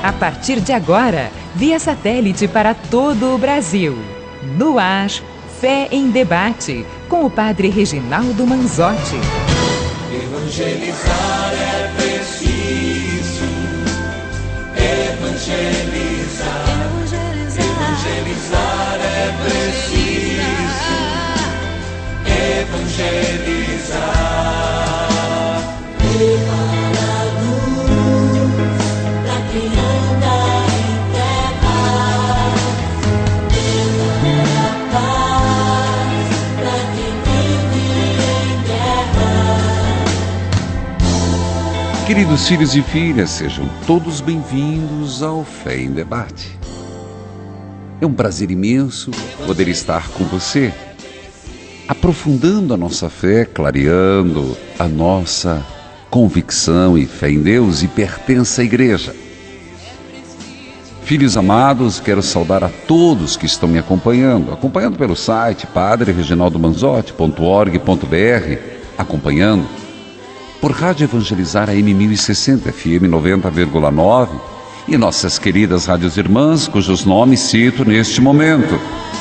A partir de agora, via satélite para todo o Brasil. No ar, Fé em Debate, com o Padre Reginaldo Manzotti. Evangelizar é preciso. Evangelizar. Evangelizar é preciso. Evangelizar. Queridos filhos e filhas, sejam todos bem-vindos ao Fé em Debate. É um prazer imenso poder estar com você, aprofundando a nossa fé, clareando a nossa convicção e fé em Deus e pertença à igreja. Filhos amados, quero saudar a todos que estão me acompanhando pelo site padrereginaldomanzotti.org.br, acompanhando por Rádio Evangelizar AM 1060, FM 90,9 e nossas queridas rádios irmãs, cujos nomes cito neste momento.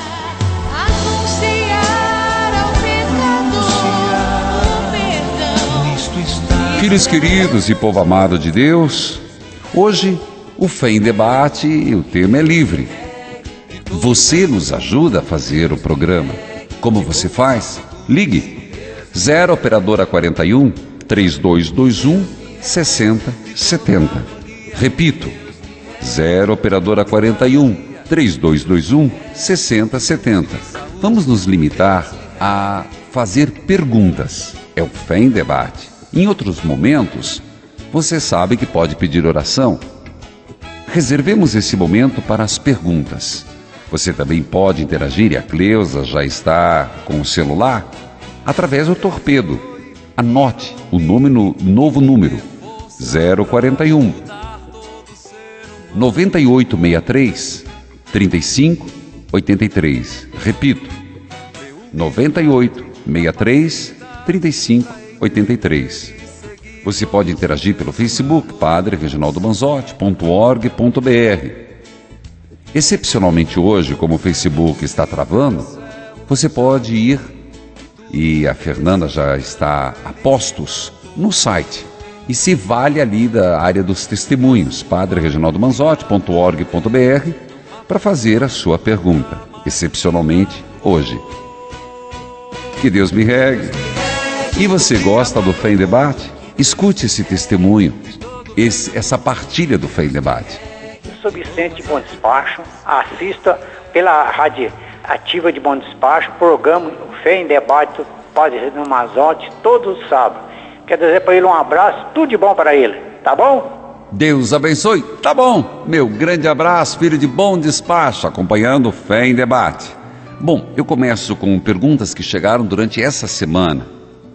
Filhos queridos e povo amado de Deus, hoje o Fé em Debate e o tema é livre. Você nos ajuda a fazer o programa. Como você faz? Ligue 0 operadora 41 3221 6070. Repito, 0 operadora 41 3221 6070. Vamos nos limitar a fazer perguntas. É o Fé em Debate. Em outros momentos, você sabe que pode pedir oração. Reservemos esse momento para as perguntas. Você também pode interagir, e a Cleusa já está com o celular, através do torpedo. Anote o novo número 041 9863 3583. Repito, 9863 3583. Você pode interagir pelo Facebook, padrereginaldomanzotti.org.br. Excepcionalmente hoje, como o Facebook está travando, você pode ir, e a Fernanda já está a postos no site, e se vale ali da área dos testemunhos, padrereginaldomanzotti.org.br, para fazer a sua pergunta, excepcionalmente hoje. Que Deus me regue. E você gosta do Fé em Debate? Escute esse testemunho, essa partilha do Fé em Debate. Eu sou Vicente de Bom Despacho, assista pela Rádio Ativa de Bom Despacho, programa Fé em Debate do Padre Reginaldo Manzotti, todos os sábados. Quero dizer para ele um abraço, tudo de bom para ele, tá bom? Deus abençoe, tá bom. Meu grande abraço, filho de Bom Despacho, acompanhando Fé em Debate. Bom, eu começo com perguntas que chegaram durante essa semana.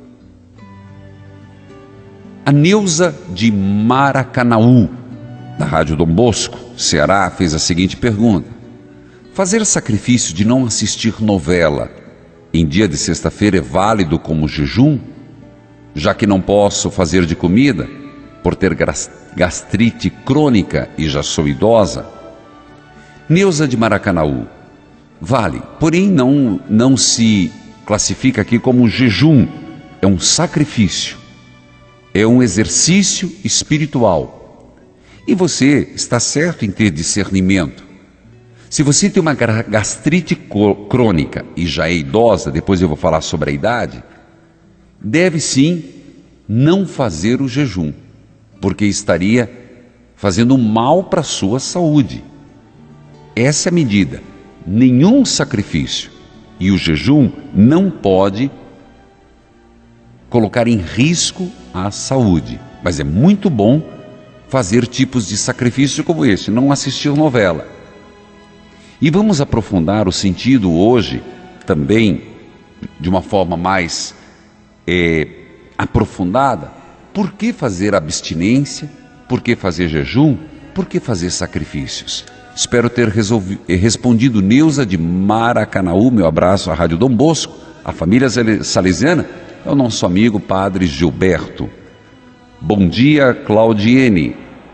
A Neuza de Maracanaú, da Rádio Dom Bosco, Ceará, fez a seguinte pergunta: fazer sacrifício de não assistir novela em dia de sexta-feira é válido como jejum? Já que não posso fazer de comida, por ter gastrite crônica e já sou idosa? Neuza de Maracanaú, vale, porém não se classifica aqui como jejum, é um sacrifício. É um exercício espiritual. E você está certo em ter discernimento. Se você tem uma gastrite crônica e já é idosa, depois eu vou falar sobre a idade, deve sim não fazer o jejum, porque estaria fazendo mal para a sua saúde. Essa é a medida. Nenhum sacrifício. E o jejum não pode colocar em risco a saúde, mas é muito bom fazer tipos de sacrifício como esse, não assistir novela. E vamos aprofundar o sentido hoje também de uma forma mais aprofundada. Por que fazer abstinência? Por que fazer jejum? Por que fazer sacrifícios? Espero ter respondido. Neuza de Maracanaú, meu abraço à Rádio Dom Bosco, a família salesiana, é o nosso amigo Padre Gilberto. Bom dia, Claudiene.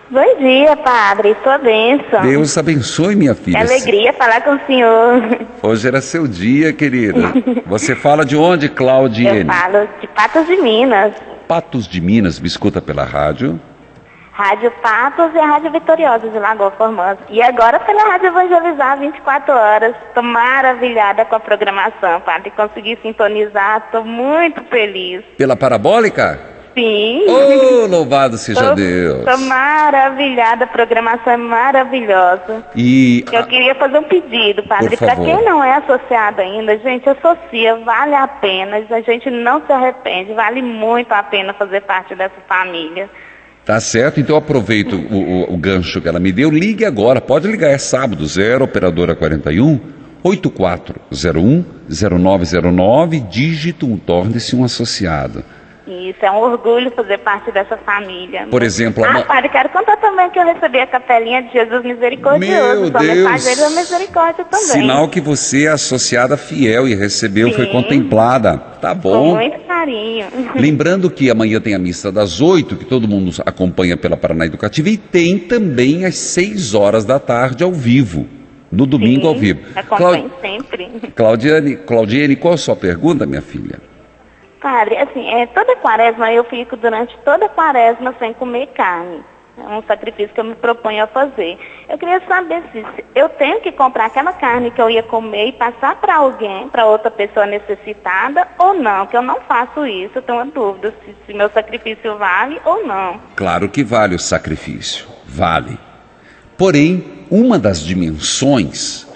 Bom dia, padre. Sua bênção. Deus abençoe, minha filha. Que alegria falar com o senhor. Hoje era seu dia, querida. Você fala de onde, Claudiene? Eu falo de Patos de Minas. Patos de Minas, me escuta pela rádio. Rádio Patos e a Rádio Vitoriosa de Lagoa Formosa. E agora pela Rádio Evangelizar 24 horas. Estou maravilhada com a programação, padre. Consegui sintonizar, estou muito feliz. Pela parabólica? Sim. Oh, louvado seja Deus. Estou maravilhada, a programação é maravilhosa. E eu queria fazer um pedido, padre. Para quem não é associado ainda, gente, associa, vale a pena. A gente não se arrepende, vale muito a pena fazer parte dessa família. Tá certo, então eu aproveito o gancho que ela me deu. Ligue agora, pode ligar, é sábado, 0 operadora 41 8401 0909, dígito 1, torne-se um associado. Isso, é um orgulho fazer parte dessa família. Por exemplo... padre, quero contar também que eu recebi a capelinha de Jesus Misericordioso. Meu Sou Deus! mensageira da misericórdia também. Sinal que você é associada fiel e recebeu, foi contemplada. Tá bom. Com muito carinho. Lembrando que amanhã tem a missa das 8, que todo mundo acompanha pela Paraná Educativa, e tem também às 6 horas da tarde ao vivo, no domingo ao vivo. Acompanho sempre. Claudiene, qual a sua pergunta, minha filha? Padre, assim, toda quaresma eu fico durante toda a quaresma sem comer carne. É um sacrifício que eu me proponho a fazer. Eu queria saber se eu tenho que comprar aquela carne que eu ia comer e passar para alguém, para outra pessoa necessitada, ou não, que eu não faço isso. Eu tenho uma dúvida se meu sacrifício vale ou não. Claro que vale o sacrifício, vale. Porém, uma das dimensões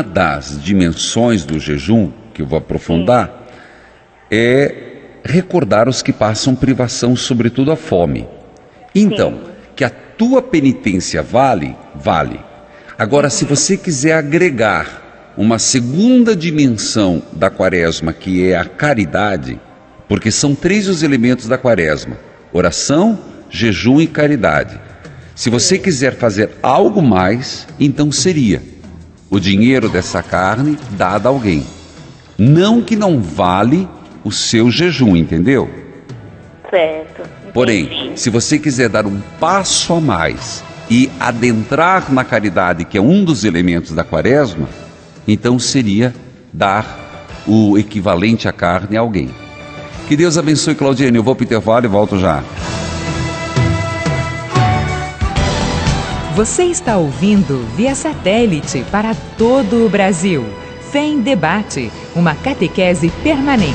do jejum, que eu vou aprofundar, é recordar os que passam privação, sobretudo a fome. Então, que a tua penitência vale. Agora, se você quiser agregar uma segunda dimensão da quaresma, que é a caridade, porque são 3 os elementos da quaresma: oração, jejum e caridade. Se você quiser fazer algo mais, então seria o dinheiro dessa carne dado a alguém. Não que não vale o seu jejum, entendeu? Certo. Porém, se você quiser dar um passo a mais e adentrar na caridade, que é um dos elementos da quaresma, então seria dar o equivalente à carne a alguém. Que Deus abençoe, Claudiene. Eu vou para o intervalo e volto já. Você está ouvindo via satélite para todo o Brasil. Fé em Debate, uma catequese permanente.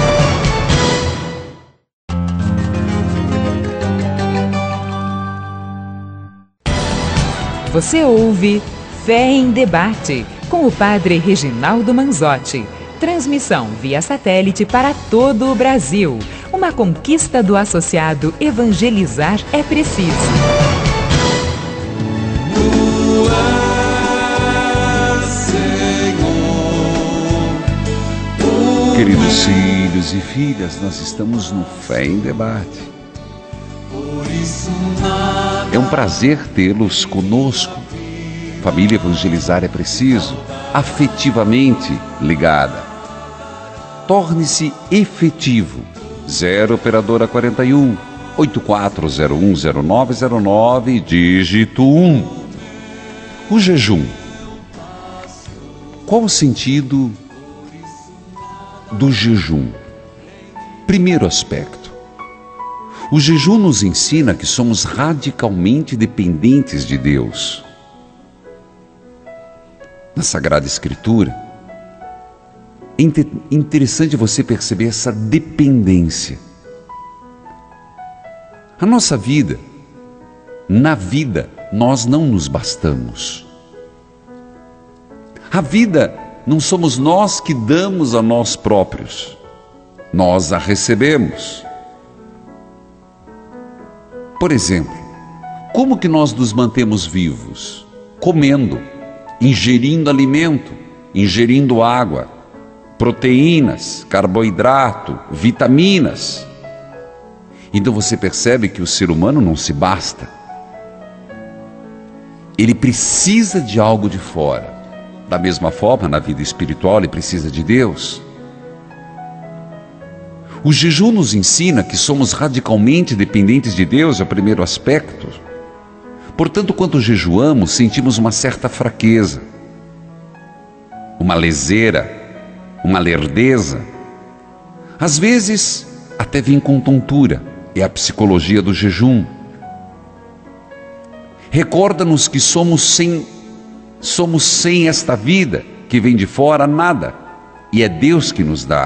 Você ouve Fé em Debate, com o padre Reginaldo Manzotti. Transmissão via satélite para todo o Brasil. Uma conquista do associado Evangelizar é Preciso. Queridos filhos e filhas, nós estamos no Fé em Debate. É um prazer tê-los conosco. Família Evangelizar é Preciso, afetivamente ligada. Torne-se efetivo. 0 operadora 41 8401 0909, dígito 1. O jejum. Qual o sentido do jejum? Primeiro aspecto: o jejum nos ensina que somos radicalmente dependentes de Deus. Na Sagrada Escritura, é interessante você perceber essa dependência. A nossa vida, na vida, nós não nos bastamos. A vida não somos nós que damos a nós próprios, nós a recebemos. Por exemplo, como que nós nos mantemos vivos? Comendo, ingerindo alimento, ingerindo água, proteínas, carboidrato, vitaminas. Então você percebe que o ser humano não se basta. Ele precisa de algo de fora. Da mesma forma, na vida espiritual, ele precisa de Deus. O jejum nos ensina que somos radicalmente dependentes de Deus, é o primeiro aspecto. Portanto, quando jejuamos, sentimos uma certa fraqueza, uma leseira, uma lerdeza. Às vezes, até vem com tontura. É a psicologia do jejum. Recorda-nos que somos sem esta vida que vem de fora nada, e é Deus que nos dá.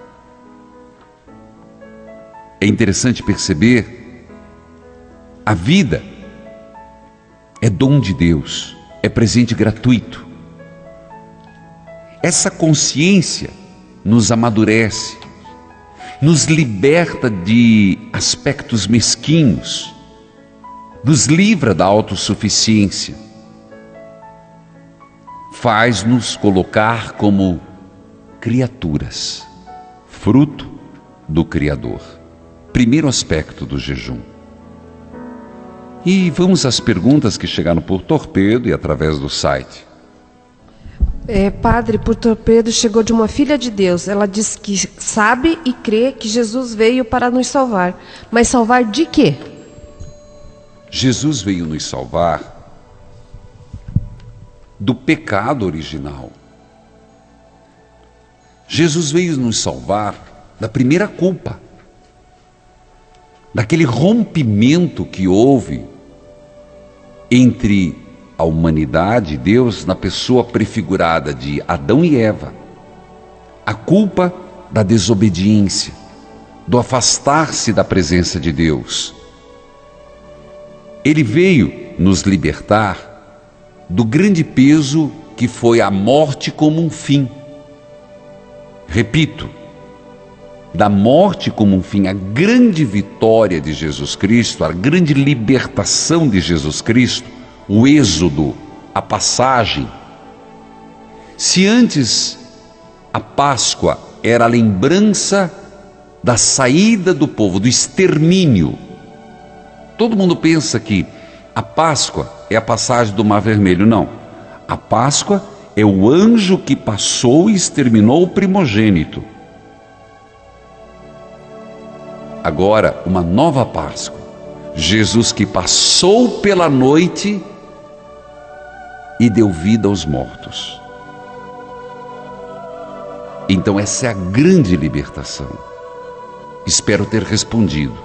É interessante perceber, a vida é dom de Deus, é presente gratuito. Essa consciência nos amadurece, nos liberta de aspectos mesquinhos, nos livra da autossuficiência, faz-nos colocar como criaturas, fruto do Criador. Primeiro aspecto do jejum. E vamos às perguntas que chegaram por torpedo e através do site. Padre, por torpedo chegou de uma filha de Deus. Ela diz que sabe e crê que Jesus veio para nos salvar. Mas salvar de quê? Jesus veio nos salvar do pecado original. Jesus veio nos salvar da primeira culpa, daquele rompimento que houve entre a humanidade e Deus na pessoa prefigurada de Adão e Eva. A culpa da desobediência, do afastar-se da presença de Deus. Ele veio nos libertar do grande peso que foi a morte como um fim. Repito, da morte como um fim, a grande vitória de Jesus Cristo, a grande libertação de Jesus Cristo, o êxodo, a passagem. Se antes a Páscoa era a lembrança da saída do povo, do extermínio, todo mundo pensa que a Páscoa é a passagem do Mar Vermelho. Não, a Páscoa é o anjo que passou e exterminou o primogênito. Agora, uma nova Páscoa. Jesus que passou pela noite e deu vida aos mortos. Então essa é a grande libertação. Espero ter respondido.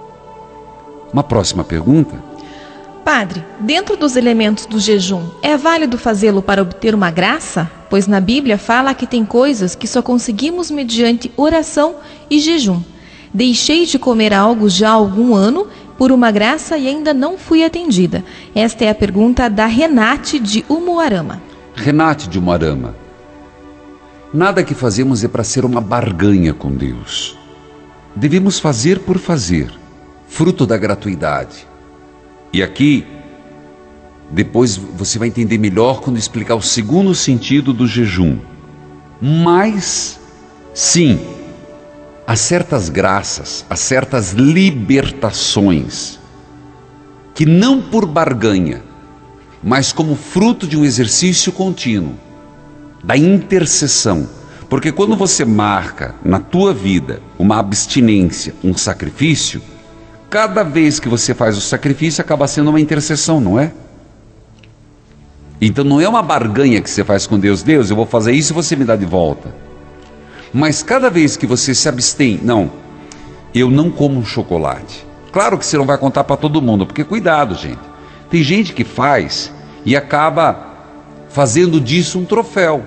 Uma próxima pergunta? Padre, dentro dos elementos do jejum, é válido fazê-lo para obter uma graça? Pois na Bíblia fala que tem coisas que só conseguimos mediante oração e jejum. Deixei de comer algo já há algum ano por uma graça e ainda não fui atendida. Esta é a pergunta da Renate de Umuarama. Renate de Umuarama. Nada que fazemos é para ser uma barganha com Deus. Devemos fazer por fazer, fruto da gratuidade. E aqui, depois você vai entender melhor quando explicar o segundo sentido do jejum. Mas, sim, há certas graças, há certas libertações, que não por barganha, mas como fruto de um exercício contínuo, da intercessão. Porque quando você marca na tua vida uma abstinência, um sacrifício, cada vez que você faz o sacrifício acaba sendo uma intercessão, não é? Então não é uma barganha que você faz com Deus. Deus, eu vou fazer isso e você me dá de volta. Mas cada vez que você se abstém, não, eu não como chocolate. Claro que você não vai contar para todo mundo, porque cuidado, gente. Tem gente que faz e acaba fazendo disso um troféu.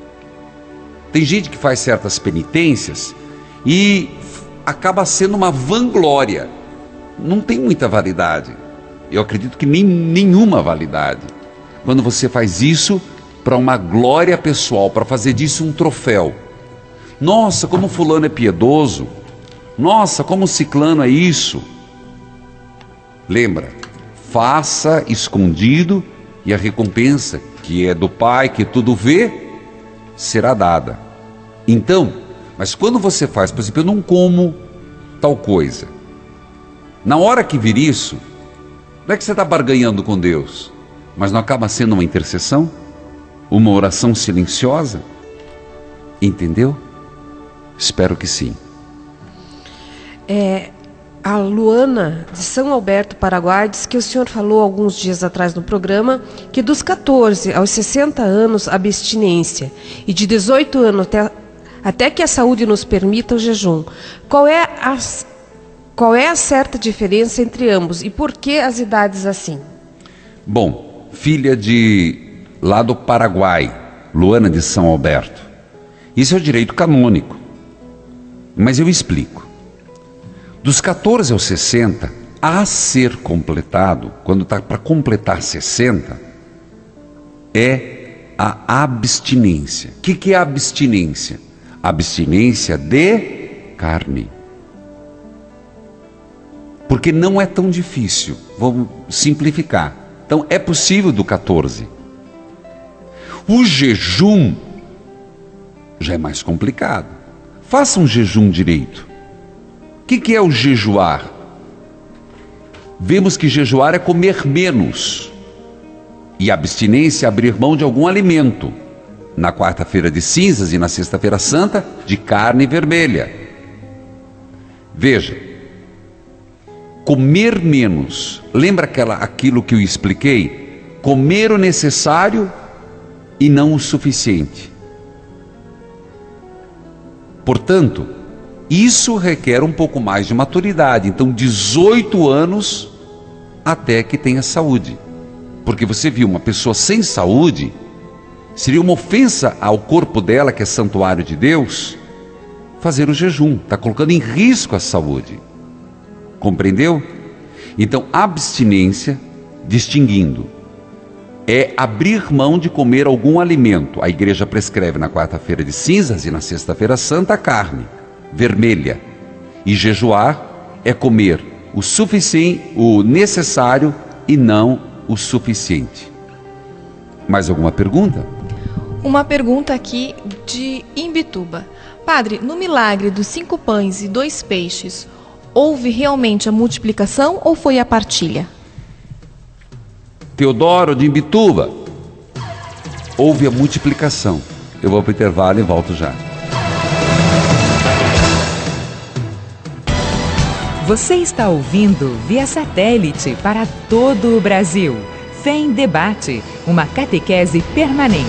Tem gente que faz certas penitências e acaba sendo uma vanglória. Não tem muita validade. Eu acredito que nenhuma validade. Quando você faz isso para uma glória pessoal, para fazer disso um troféu. Nossa, como fulano é piedoso. Nossa, como ciclano é isso. Lembra, faça escondido e a recompensa, que é do Pai, que tudo vê, será dada. Então, mas quando você faz, por exemplo, eu não como tal coisa. Na hora que vir isso, não é que você está barganhando com Deus, mas não acaba sendo uma intercessão? Uma oração silenciosa? Entendeu? Espero que sim. A Luana, de São Alberto, Paraguai, diz que o senhor falou alguns dias atrás no programa que dos 14 aos 60 anos, abstinência, e de 18 anos até que a saúde nos permita o jejum. Qual é a certa diferença entre ambos e por que as idades assim? Bom, filha lá do Paraguai, Luana de São Alberto, isso é o direito canônico, mas eu explico. Dos 14 aos 60, a ser completado, quando está para completar 60, é a abstinência. O que é a abstinência? Abstinência de carne. Porque não é tão difícil, vamos simplificar. Então é possível do 14. O jejum já é mais complicado. Faça um jejum direito. O que é o jejuar? Vemos que jejuar é comer menos. E abstinência é abrir mão de algum alimento. Na quarta-feira de cinzas e na sexta-feira santa, de carne vermelha. Veja, comer menos. Lembra aquilo que eu expliquei? Comer o necessário e não o suficiente. Portanto, isso requer um pouco mais de maturidade. Então, 18 anos até que tenha saúde. Porque você viu, uma pessoa sem saúde, seria uma ofensa ao corpo dela, que é santuário de Deus, fazer o jejum. Está colocando em risco a saúde. Compreendeu? Então, abstinência, distinguindo, é abrir mão de comer algum alimento. A igreja prescreve na quarta-feira de cinzas e na sexta-feira santa a carne vermelha. E jejuar é comer o suficiente, o necessário e não o suficiente. Mais alguma pergunta? Uma pergunta aqui de Imbituba. Padre, no milagre dos 5 pães e 2 peixes, houve realmente a multiplicação ou foi a partilha? Teodoro de Imbituba, houve a multiplicação. Eu vou para o intervalo e volto já. Você está ouvindo via satélite para todo o Brasil. Fé em Debate, uma catequese permanente.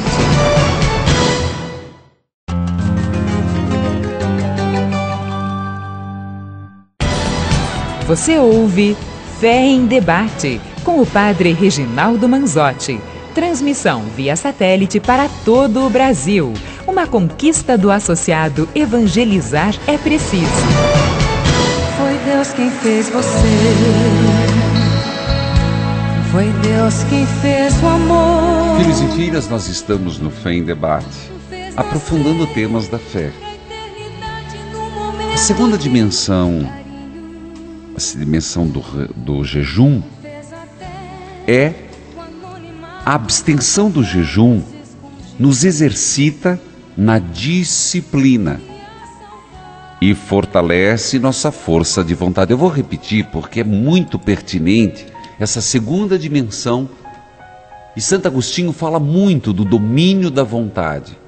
Você ouve Fé em Debate, com o Padre Reginaldo Manzotti. Transmissão via satélite para todo o Brasil. Uma conquista do associado Evangelizar é Preciso. Foi Deus quem fez você. Foi Deus quem fez o amor. Filhos e filhas, nós estamos no Fé em Debate, aprofundando temas da fé. A segunda dimensão, a dimensão do jejum, é a abstenção do jejum nos exercita na disciplina e fortalece nossa força de vontade. Eu vou repetir porque é muito pertinente essa segunda dimensão, e Santo Agostinho fala muito do domínio da vontade.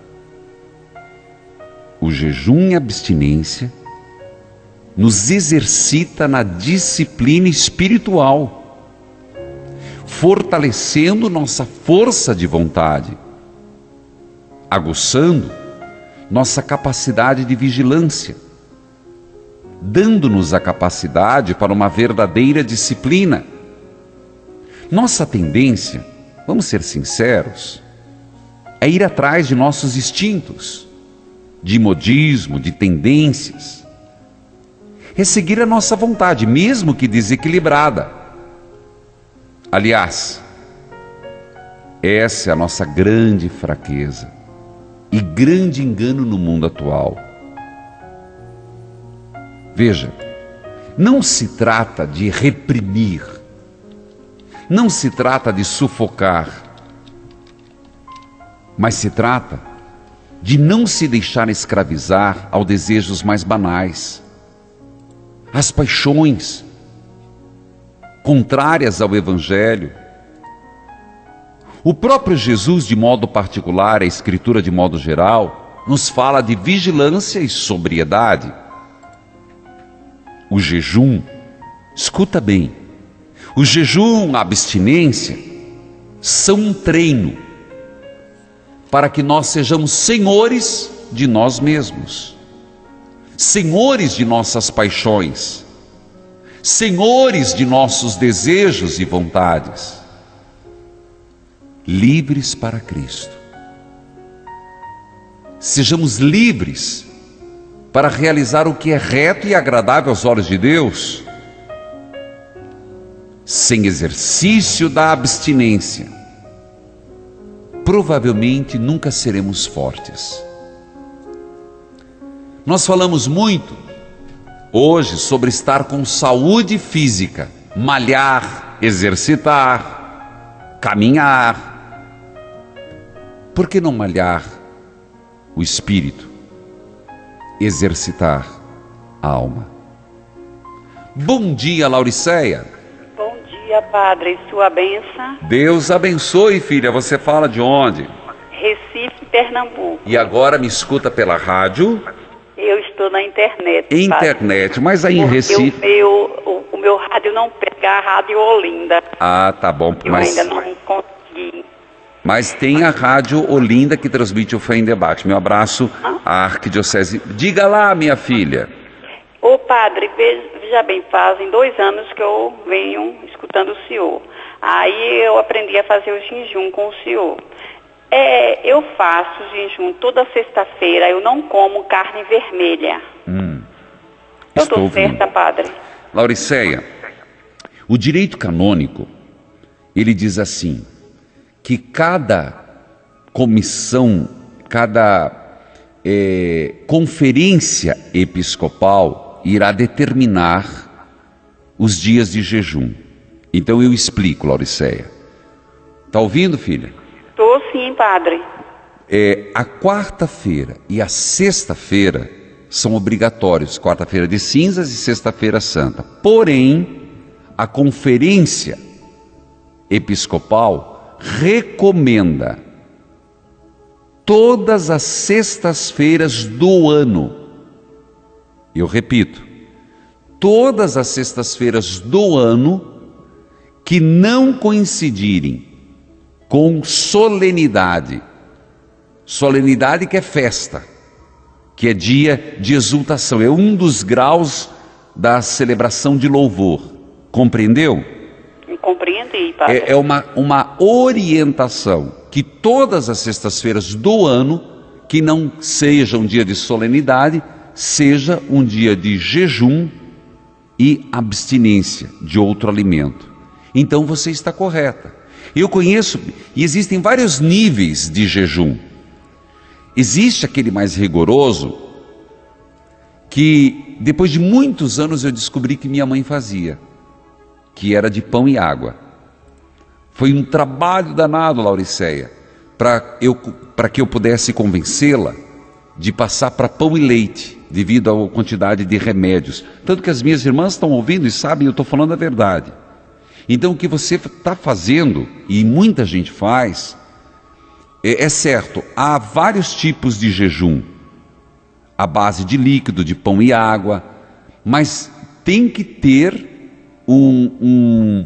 O jejum e a abstinência nos exercita na disciplina espiritual, fortalecendo nossa força de vontade, aguçando nossa capacidade de vigilância, dando-nos a capacidade para uma verdadeira disciplina. Nossa tendência, vamos ser sinceros, é ir atrás de nossos instintos, de modismo, de tendências. É seguir a nossa vontade, mesmo que desequilibrada. Aliás, essa é a nossa grande fraqueza e grande engano no mundo atual. Veja, não se trata de reprimir, não se trata de sufocar, mas se trata de não se deixar escravizar aos desejos mais banais, às paixões contrárias ao Evangelho. O próprio Jesus, de modo particular, a Escritura de modo geral, nos fala de vigilância e sobriedade. O jejum escuta bem, o jejum, a abstinência são um treino para que nós sejamos senhores de nós mesmos, senhores de nossas paixões, senhores de nossos desejos e vontades, livres para Cristo. Sejamos livres para realizar o que é reto e agradável aos olhos de Deus. Sem exercício da abstinência, provavelmente nunca seremos fortes. Nós falamos muito hoje sobre estar com saúde física, malhar, exercitar, caminhar. Por que não malhar o espírito, exercitar a alma? Bom dia, Lauriceia. Bom dia, padre, sua bênção. Deus abençoe, filha. Você fala de onde? Recife, Pernambuco. E agora me escuta pela rádio? Eu estou na internet. Internet, padre. mas aí em Recife... O meu rádio não pega a Rádio Olinda. Ah, tá bom. Eu ainda não consegui. Mas tem a Rádio Olinda que transmite o Fé em Debate. Meu abraço à Arquidiocese. Diga lá, minha filha. Ô padre, veja bem, fazem 2 anos que eu venho escutando o senhor. Aí eu aprendi a fazer o jejum com o senhor. Eu faço jejum toda sexta-feira, eu não como carne vermelha. Eu estou certa, padre? Lauriceia, o direito canônico, ele diz assim, que cada comissão, cada conferência episcopal irá determinar os dias de jejum. Então eu explico, Lauriceia. Está ouvindo, filha? Estou sim, padre. A quarta-feira e a sexta-feira são obrigatórios, quarta-feira de cinzas e sexta-feira santa. Porém, a conferência episcopal recomenda todas as sextas-feiras do ano. Eu repito, todas as sextas-feiras do ano que não coincidirem com solenidade. Solenidade que é festa, que é dia de exultação, é um dos graus da celebração de louvor. Compreendeu? Compreendi, padre. É uma orientação que todas as sextas-feiras do ano, que não seja um dia de solenidade, seja um dia de jejum e abstinência de outro alimento. Então você está correta. Eu conheço, e existem vários níveis de jejum. Existe aquele mais rigoroso, que depois de muitos anos eu descobri que minha mãe fazia, que era de pão e água. Foi um trabalho danado, Lauriceia, para que eu pudesse convencê-la de passar para pão e leite, devido à quantidade de remédios. Tanto que as minhas irmãs estão ouvindo e sabem, eu estou falando a verdade. Então o que você está fazendo, e muita gente faz, é certo, há vários tipos de jejum, à base de líquido, de pão e água, mas tem que ter um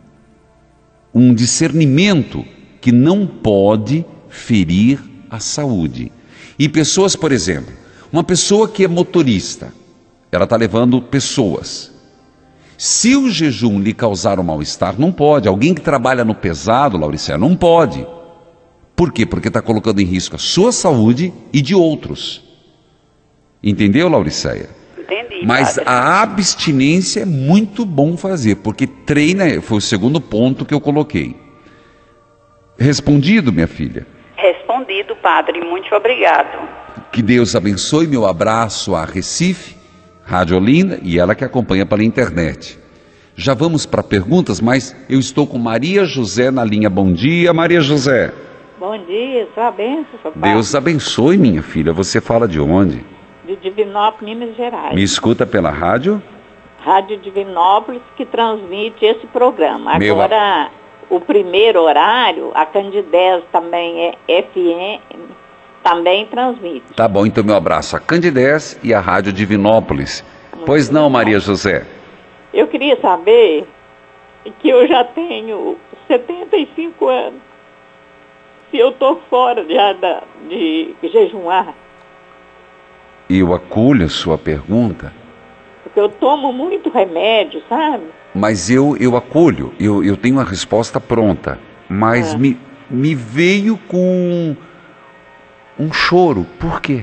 discernimento que não pode ferir a saúde. E pessoas, por exemplo, uma pessoa que é motorista, ela está levando pessoas. Se o jejum lhe causar um mal-estar, não pode. Alguém que trabalha no pesado, Lauriceia, não pode. Por quê? Porque está colocando em risco a sua saúde e de outros. Entendeu, Lauriceia? Entendi, mas padre. A abstinência é muito bom fazer, porque treina, foi o segundo ponto que eu coloquei. Respondido, minha filha? Respondido, padre. Muito obrigado. Que Deus abençoe. Meu abraço a Recife, Rádio Olinda, e ela que acompanha pela internet. Já vamos para perguntas, mas eu estou com Maria José na linha. Bom dia, Maria José. Bom dia, sua bênção, seu pai. Deus abençoe, minha filha. Você fala de onde? De Divinópolis, Minas Gerais. Me escuta pela rádio? Rádio Divinópolis, que transmite esse programa. Agora, o primeiro horário, a Candidez também é FM, também transmite. Tá bom, então meu abraço a Candidez e a Rádio Divinópolis. Pois não, Maria José? Eu queria saber que eu já tenho 75 anos. Se eu estou fora já de jejuar. Eu acolho a sua pergunta. Porque eu tomo muito remédio, sabe? Mas eu acolho, eu tenho a resposta pronta. Mas me veio com um choro. Por quê?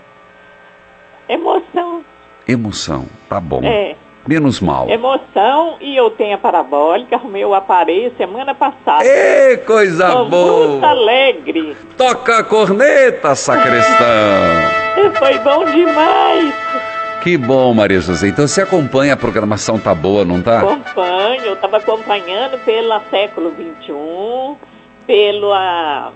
Emoção. Emoção, tá bom. É. Menos mal. Emoção, e eu tenho a parabólica, arrumei o aparelho semana passada. Ê, coisa Tô boa! muito alegre. Toca a corneta, sacristão! Foi bom demais. Que bom, Maria José. Então você acompanha, a programação tá boa, não tá? Acompanho, eu estava acompanhando pela Século XXI, pela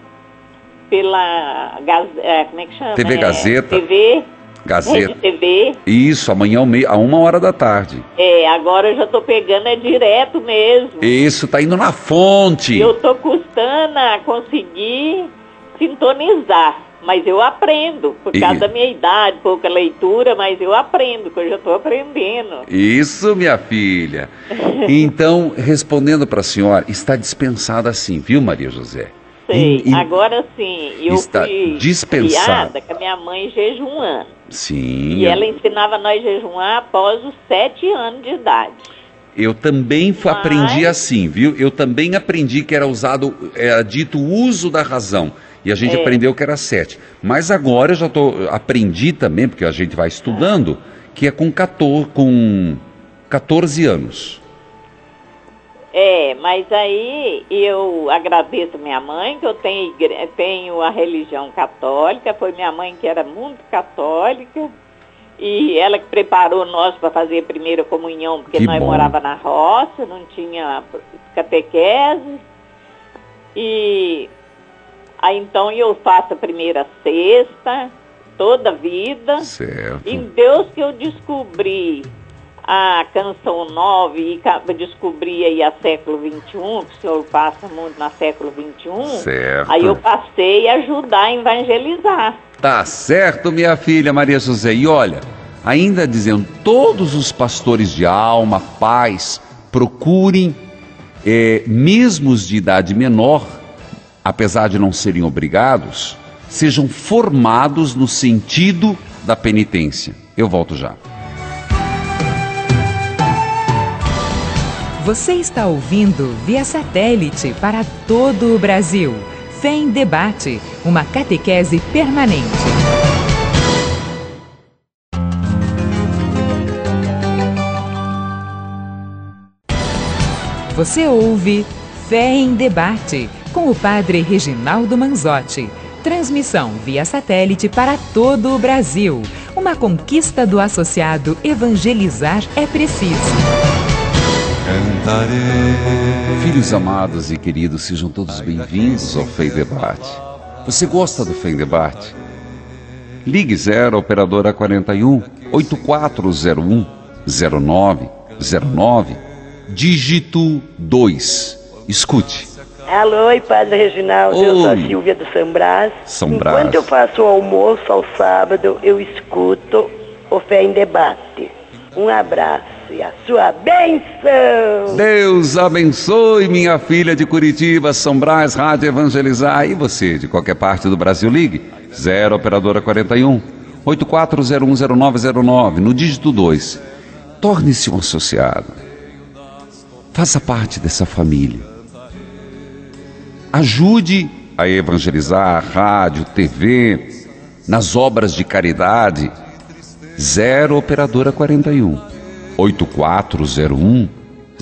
como é que chama? TV Gazeta. TV Gazeta. Rede TV. Isso, amanhã a 1h Agora eu já tô pegando direto mesmo. Isso, tá indo na fonte. Eu tô custando a conseguir sintonizar, mas eu aprendo, por causa da minha idade, pouca leitura, mas eu aprendo, que eu já tô aprendendo. Isso, minha filha. Então, respondendo para a senhora, está dispensada sim, viu, Maria José? Sei, agora sim, eu está fui dispensada criada com a minha mãe jejuando. Sim. E ela ensinava nós a jejuar após os 7 anos de idade. Eu também aprendi assim, viu? Eu também aprendi que era dito o uso da razão. E a gente aprendeu que era 7. Mas agora eu já aprendi também, porque a gente vai estudando, que é com 14 anos. Mas aí eu agradeço minha mãe, que eu tenho a religião católica, foi minha mãe que era muito católica, e ela que preparou nós para fazer a primeira comunhão, porque nós morava na roça, não tinha catequese, e aí então eu faço a primeira sexta, toda a vida, certo. Em Deus que eu descobri a Canção 9 e descobri aí a Século XXI, que o senhor passa muito na Século XXI, certo. Aí eu passei a ajudar a evangelizar. Tá certo, minha filha Maria José. E olha, ainda dizendo, todos os pastores de alma, pais, procurem, mesmo os de idade menor, apesar de não serem obrigados, sejam formados no sentido da penitência. Eu volto já. Você está ouvindo via satélite para todo o Brasil. Fé em Debate, uma catequese permanente. Você ouve Fé em Debate, com o padre Reginaldo Manzotti. Transmissão via satélite para todo o Brasil. Uma conquista do associado Evangelizar é Preciso. Filhos amados e queridos, sejam todos bem-vindos ao Fé em Debate. Você gosta do Fé em Debate? Ligue 0 operadora 41 8401 0909, dígito 2. Escute. Alô, Padre Reginaldo, eu sou a Silvia do São Brás. Enquanto eu faço o almoço ao sábado, eu escuto o Fé em Debate. Um abraço e a sua bênção! Deus abençoe, minha filha de Curitiba, São Brás, Rádio Evangelizar. E você, de qualquer parte do Brasil, ligue 0 operadora 41 84010909, no dígito 2. Torne-se um associado. Faça parte dessa família. Ajude a evangelizar a rádio, TV, nas obras de caridade. 0 operadora 41 8401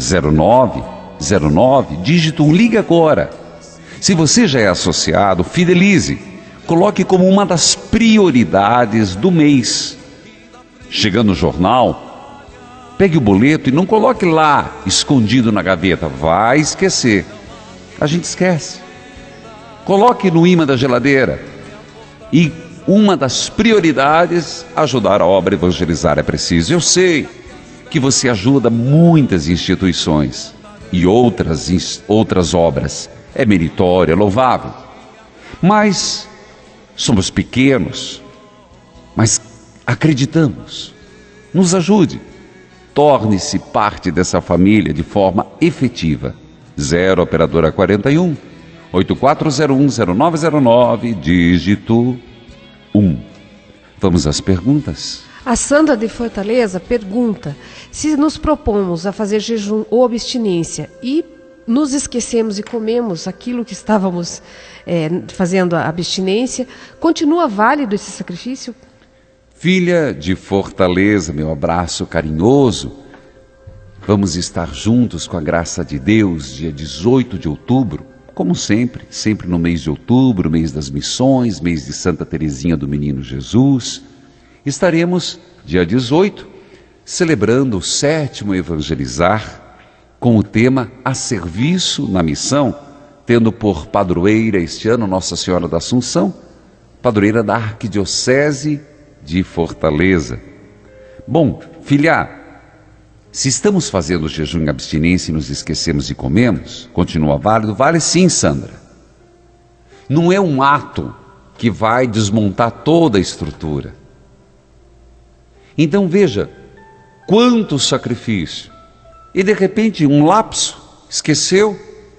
0909, dígito 1, ligue agora. Se você já é associado, fidelize, coloque como uma das prioridades do mês. Chegando no jornal, pegue o boleto e não coloque lá, escondido na gaveta, vai esquecer. A gente esquece. Coloque no imã da geladeira. E uma das prioridades, ajudar a obra Evangelizar é Preciso. Eu sei que você ajuda muitas instituições e outras obras. É meritório, é louvável. Mas somos pequenos, mas acreditamos. Nos ajude. Torne-se parte dessa família de forma efetiva. 0 operadora 41 84010909 dígito 1. Vamos às perguntas. A Sandra de Fortaleza pergunta: se nos propomos a fazer jejum ou abstinência e nos esquecemos e comemos aquilo que estávamos fazendo a abstinência, continua válido esse sacrifício? Filha de Fortaleza, meu abraço carinhoso. Vamos estar juntos com a graça de Deus, dia 18 de outubro, como sempre, sempre no mês de outubro, mês das missões, mês de Santa Teresinha do Menino Jesus. Estaremos, dia 18, celebrando o 7º Evangelizar, com o tema A Serviço na Missão, tendo por padroeira este ano Nossa Senhora da Assunção, padroeira da Arquidiocese de Fortaleza. Bom, filha, se estamos fazendo jejum e abstinência e nos esquecemos e comemos, continua válido? Vale sim, Sandra. Não é um ato que vai desmontar toda a estrutura. Então veja, quanto sacrifício. E de repente um lapso, esqueceu,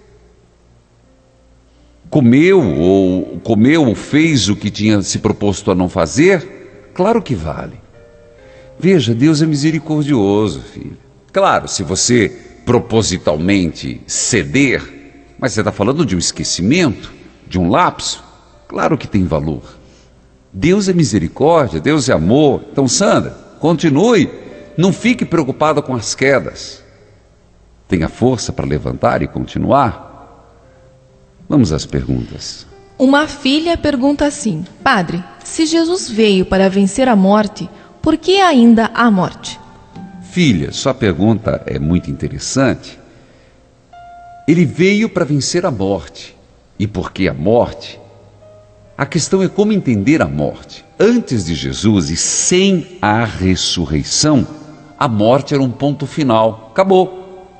comeu ou fez o que tinha se proposto a não fazer, claro que vale. Veja, Deus é misericordioso, filho. Claro, se você propositalmente ceder, mas você está falando de um esquecimento, de um lapso, claro que tem valor. Deus é misericórdia, Deus é amor. Então, Sandra, continue, não fique preocupada com as quedas. Tenha força para levantar e continuar. Vamos às perguntas. Uma filha pergunta assim: Padre, se Jesus veio para vencer a morte, por que ainda há morte? Filha, sua pergunta é muito interessante. Ele veio para vencer a morte. E por que a morte? A questão é como entender a morte. Antes de Jesus e sem a ressurreição, a morte era um ponto final. Acabou.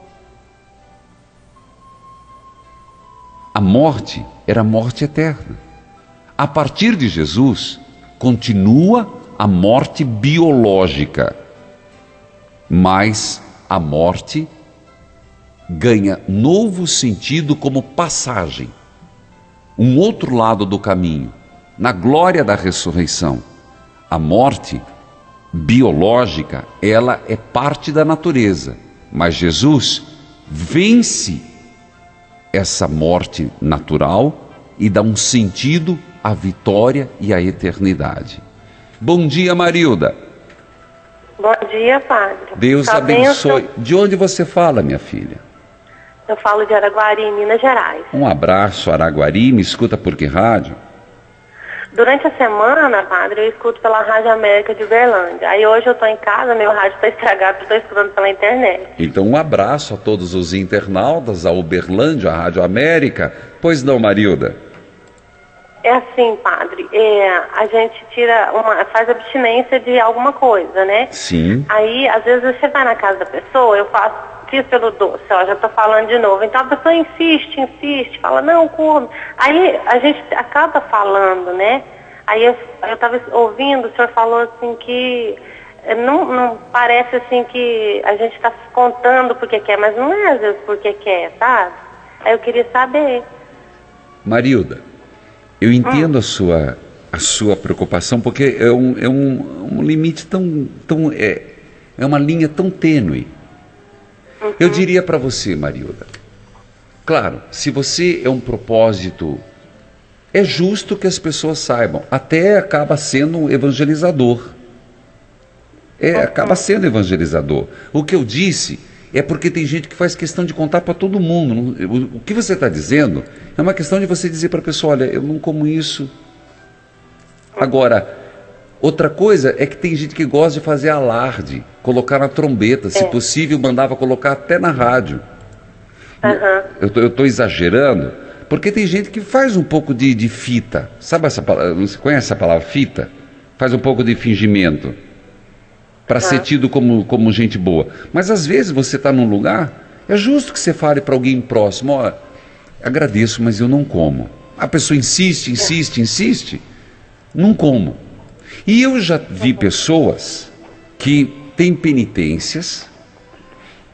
A morte era a morte eterna. A partir de Jesus, continua a morte biológica, mas a morte ganha novo sentido como passagem, um outro lado do caminho, na glória da ressurreição. A morte biológica, ela é parte da natureza, mas Jesus vence essa morte natural e dá um sentido à vitória e à eternidade. Bom dia, Marilda. Bom dia, Padre. Deus abençoe. De onde você fala, minha filha? Eu falo de Araguari, Minas Gerais. Um abraço, Araguari. Me escuta por que rádio? Durante a semana, Padre, eu escuto pela Rádio América de Uberlândia. Aí hoje eu estou em casa, meu rádio está estragado, estou escutando pela internet. Então um abraço a todos os internautas, a Uberlândia, a Rádio América. Pois não, Marilda? É assim, Padre, a gente faz abstinência de alguma coisa, né? Sim. Aí, às vezes, você vai na casa da pessoa, fiz pelo doce, ó, já tô falando de novo. Então a pessoa insiste, fala, não, come. Aí a gente acaba falando, né? Aí eu tava ouvindo, o senhor falou assim que não parece assim que a gente está contando porque quer, mas não é às vezes porque quer, sabe? Aí eu queria saber. Marilda, eu entendo a sua preocupação, porque é um limite é uma linha tão tênue. Eu diria para você, Marilda, claro, se você é um propósito, é justo que as pessoas saibam, até acaba sendo um evangelizador. Acaba sendo evangelizador. O que eu disse é porque tem gente que faz questão de contar para todo mundo. O que você está dizendo é uma questão de você dizer para a pessoa, olha, eu não como isso. Agora, outra coisa é que tem gente que gosta de fazer alarde, colocar na trombeta, se possível mandava colocar até na rádio. Eu estou exagerando, porque tem gente que faz um pouco de fita. Sabe essa palavra? Você conhece a palavra fita? Faz um pouco de fingimento, para ser tido como gente boa. Mas às vezes você está num lugar, é justo que você fale para alguém próximo, ó, agradeço, mas eu não como. A pessoa insiste, não como. E eu já vi pessoas que têm penitências,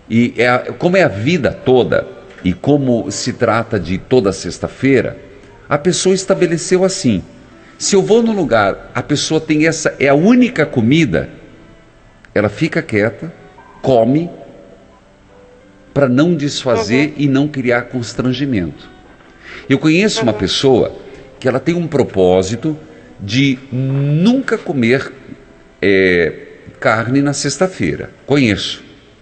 E como é a vida toda, e como se trata de toda sexta-feira, a pessoa estabeleceu assim: se eu vou num lugar, a pessoa tem essa, é a única comida, ela fica quieta, come, para não desfazer e não criar constrangimento. Eu conheço uma pessoa que ela tem um propósito de nunca comer carne na sexta-feira. Conheço.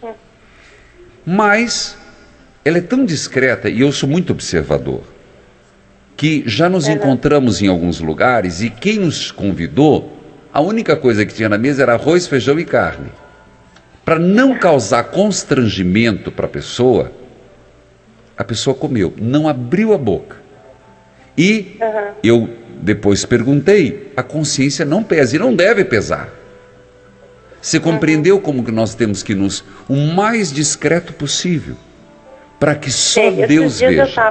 Mas ela é tão discreta, e eu sou muito observador, que já nos encontramos em alguns lugares e quem nos convidou, a única coisa que tinha na mesa era arroz, feijão e carne. Para não causar constrangimento para a pessoa comeu, não abriu a boca. E eu depois perguntei, a consciência não pesa e não deve pesar. Você compreendeu como que nós temos que nos o mais discreto possível, para que só Deus veja.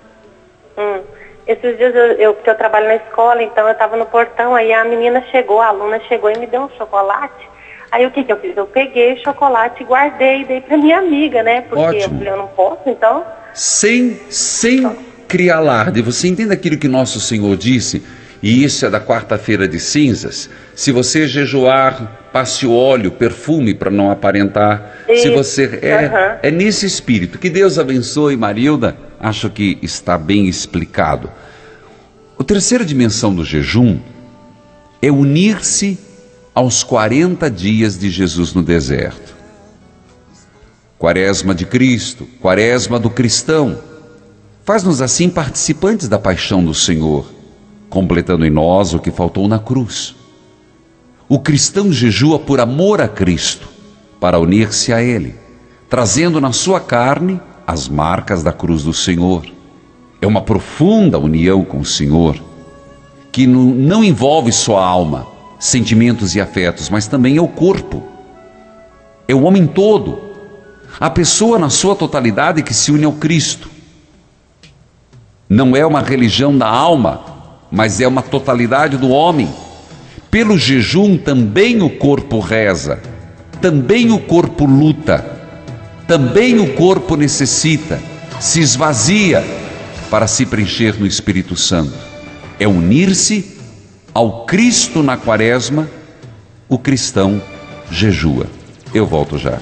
Esses dias eu trabalho na escola, então eu estava no portão, aí a menina chegou, a aluna chegou e me deu um chocolate. Aí o que eu fiz? Eu peguei o chocolate e guardei, dei para minha amiga, né? Porque Ótimo. Eu falei, eu não posso, então... Sem criar alarde. Você entende aquilo que nosso Senhor disse? E isso é da quarta-feira de cinzas. Se você jejuar, passe o óleo, perfume para não aparentar. Isso. Se você é nesse espírito. Que Deus abençoe, Marilda. Acho que está bem explicado. A terceira dimensão do jejum é unir-se aos 40 dias de Jesus no deserto. Quaresma de Cristo, quaresma do cristão. Faz-nos assim participantes da paixão do Senhor, completando em nós o que faltou na cruz. O cristão jejua por amor a Cristo, para unir-se a Ele, trazendo na sua carne as marcas da cruz do Senhor. É uma profunda união com o Senhor, que não envolve só a alma, sentimentos e afetos, mas também é o corpo. É o homem todo, a pessoa na sua totalidade que se une ao Cristo. Não é uma religião da alma, mas é uma totalidade do homem. Pelo jejum também o corpo reza, também o corpo luta, também o corpo necessita, se esvazia para se preencher no Espírito Santo. É unir-se ao Cristo na quaresma, o cristão jejua. Eu volto já.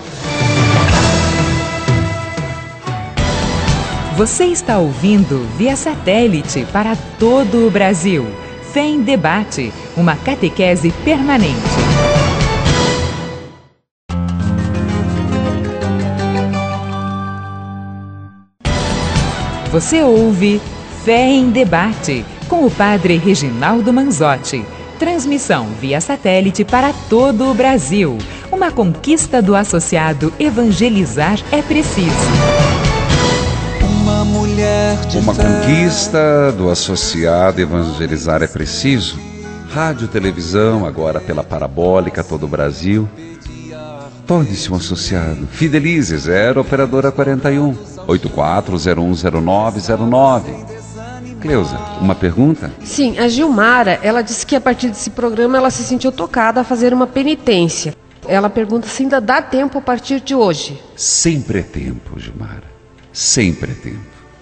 Você está ouvindo via satélite para todo o Brasil. Fé em Debate, uma catequese permanente. Você ouve Fé em Debate, com o Padre Reginaldo Manzotti. Transmissão via satélite para todo o Brasil. Uma conquista do associado Evangelizar é Preciso. Uma conquista do associado Evangelizar é Preciso. Rádio, televisão, agora pela parabólica, todo o Brasil. Torne-se um associado. Fidelize 0 operadora 41 84010909. Cleusa, uma pergunta? Sim, a Gilmara, ela disse que a partir desse programa ela se sentiu tocada a fazer uma penitência. Ela pergunta se ainda dá tempo a partir de hoje. Sempre é tempo, Gilmara. Sempre é tempo.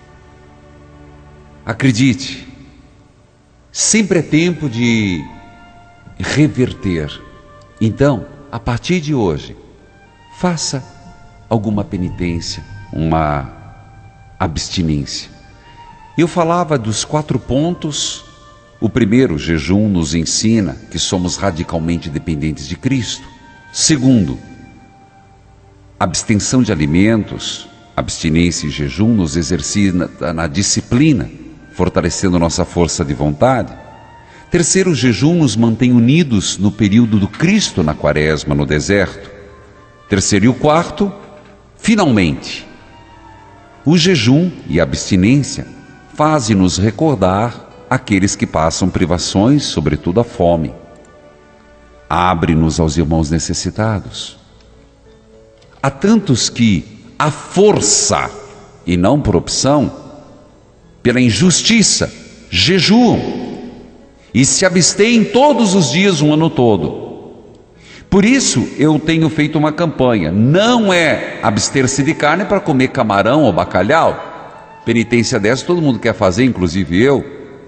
Acredite, sempre é tempo de reverter. Então, a partir de hoje, faça alguma penitência, uma abstinência. Eu falava dos 4 pontos. O primeiro, o jejum, nos ensina que somos radicalmente dependentes de Cristo. Segundo, abstenção de alimentos, abstinência e jejum nos exercita na disciplina, fortalecendo nossa força de vontade. Terceiro, o jejum nos mantém unidos no período do Cristo na quaresma, no deserto. Terceiro e o quarto, finalmente, o jejum e a abstinência fazem-nos recordar aqueles que passam privações, sobretudo a fome. Abre-nos aos irmãos necessitados. Há tantos que, à força e não por opção, pela injustiça, jejuam e se abstêm todos os dias, um ano todo. Por isso eu tenho feito uma campanha. Não é abster-se de carne para comer camarão ou bacalhau. Penitência dessa todo mundo quer fazer, inclusive eu.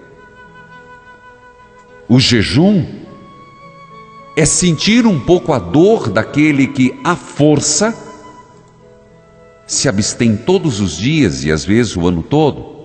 O jejum é sentir um pouco a dor daquele que, à força, se abstém todos os dias e às vezes o ano todo.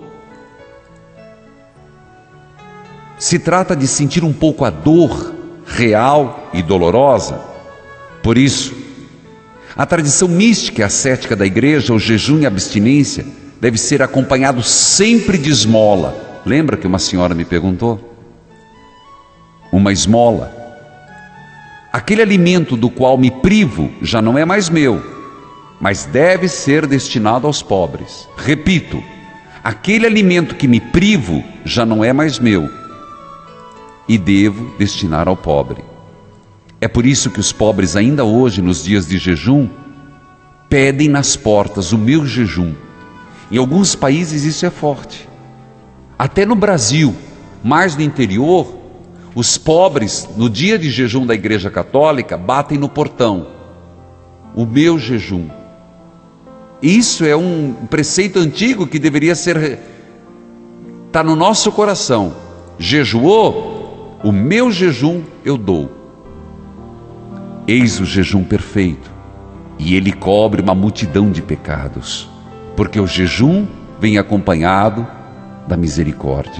Se trata de sentir um pouco a dor real e dolorosa. Por isso, a tradição mística e ascética da igreja, o jejum e a abstinência, deve ser acompanhado sempre de esmola. Lembra que uma senhora me perguntou? Uma esmola. Aquele alimento do qual me privo já não é mais meu, mas deve ser destinado aos pobres. Repito, aquele alimento que me privo já não é mais meu e devo destinar ao pobre. É por isso que os pobres ainda hoje, nos dias de jejum, pedem nas portas o meu jejum. Em alguns países isso é forte. Até no Brasil, mais no interior, os pobres, no dia de jejum da Igreja Católica, batem no portão. O meu jejum. Isso é um preceito antigo que deveria ser... está no nosso coração. Jejuou, o meu jejum eu dou. Eis o jejum perfeito, e ele cobre uma multidão de pecados, porque o jejum vem acompanhado da misericórdia.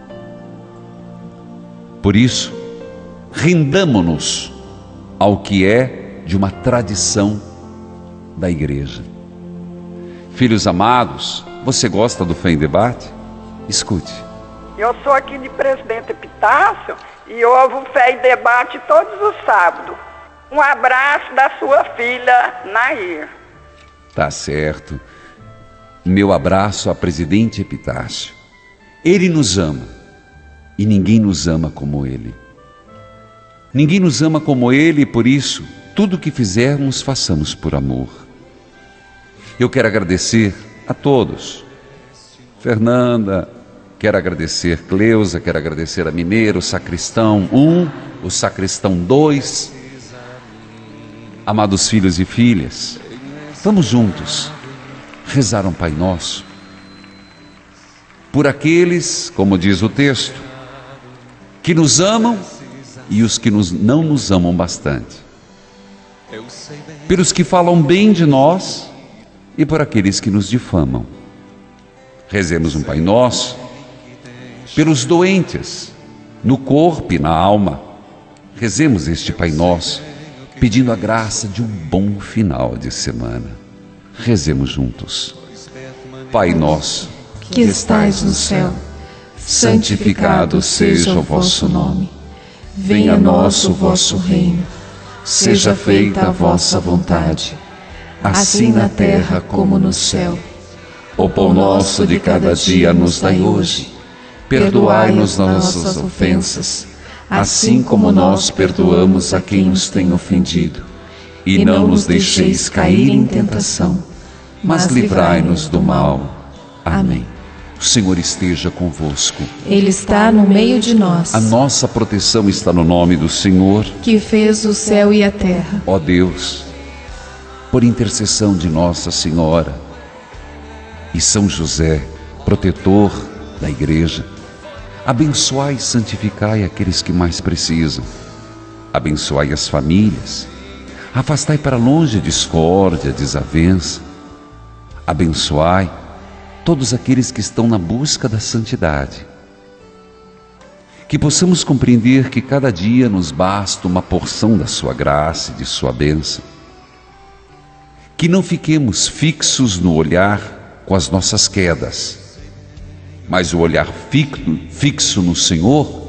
Por isso, rendamo-nos ao que é de uma tradição da igreja. Filhos amados, você gosta do Fé em Debate? Escute. Eu sou aqui de Presidente Epitácio e ouvo Fé em Debate todos os sábados. Um abraço da sua filha, Nair. Tá certo. Meu abraço a Presidente Epitácio. Ele nos ama e ninguém nos ama como ele. Ninguém nos ama como ele, e por isso, tudo que fizermos, façamos por amor. Eu quero agradecer a todos. Fernanda, quero agradecer Cleusa, quero agradecer a Mineiro, o Sacristão 1, o Sacristão 2. Amados filhos e filhas, vamos juntos rezar um Pai Nosso por aqueles, como diz o texto, que nos amam e os que não nos amam bastante, pelos que falam bem de nós e por aqueles que nos difamam. Rezemos um Pai Nosso pelos doentes no corpo e na alma. Rezemos este Pai Nosso pedindo a graça de um bom final de semana. Rezemos juntos. Pai nosso, que estais no céu, santificado seja o vosso nome. Venha a nós o vosso reino. Seja feita a vossa vontade, assim na terra como no céu. O pão nosso de cada dia nos dai hoje. Perdoai-nos nossas ofensas, assim como nós perdoamos a quem nos tem ofendido. E não nos deixeis cair em tentação, mas livrai-nos do mal. Amém. O Senhor esteja convosco. Ele está no meio de nós. A nossa proteção está no nome do Senhor, que fez o céu e a terra. Ó Deus, por intercessão de Nossa Senhora e São José, protetor da Igreja, abençoai e santificai aqueles que mais precisam. Abençoai as famílias. Afastai para longe a discórdia, a desavença. Abençoai todos aqueles que estão na busca da santidade. Que possamos compreender que cada dia nos basta uma porção da sua graça e de sua bênção. Que não fiquemos fixos no olhar com as nossas quedas, mas o olhar fixo no Senhor,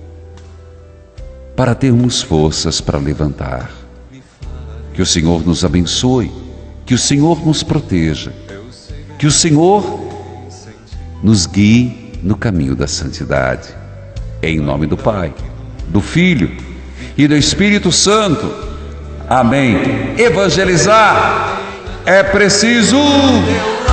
para termos forças para levantar. Que o Senhor nos abençoe, que o Senhor nos proteja, que o Senhor nos guie no caminho da santidade. Em nome do Pai, do Filho e do Espírito Santo. Amém. Evangelizar é preciso.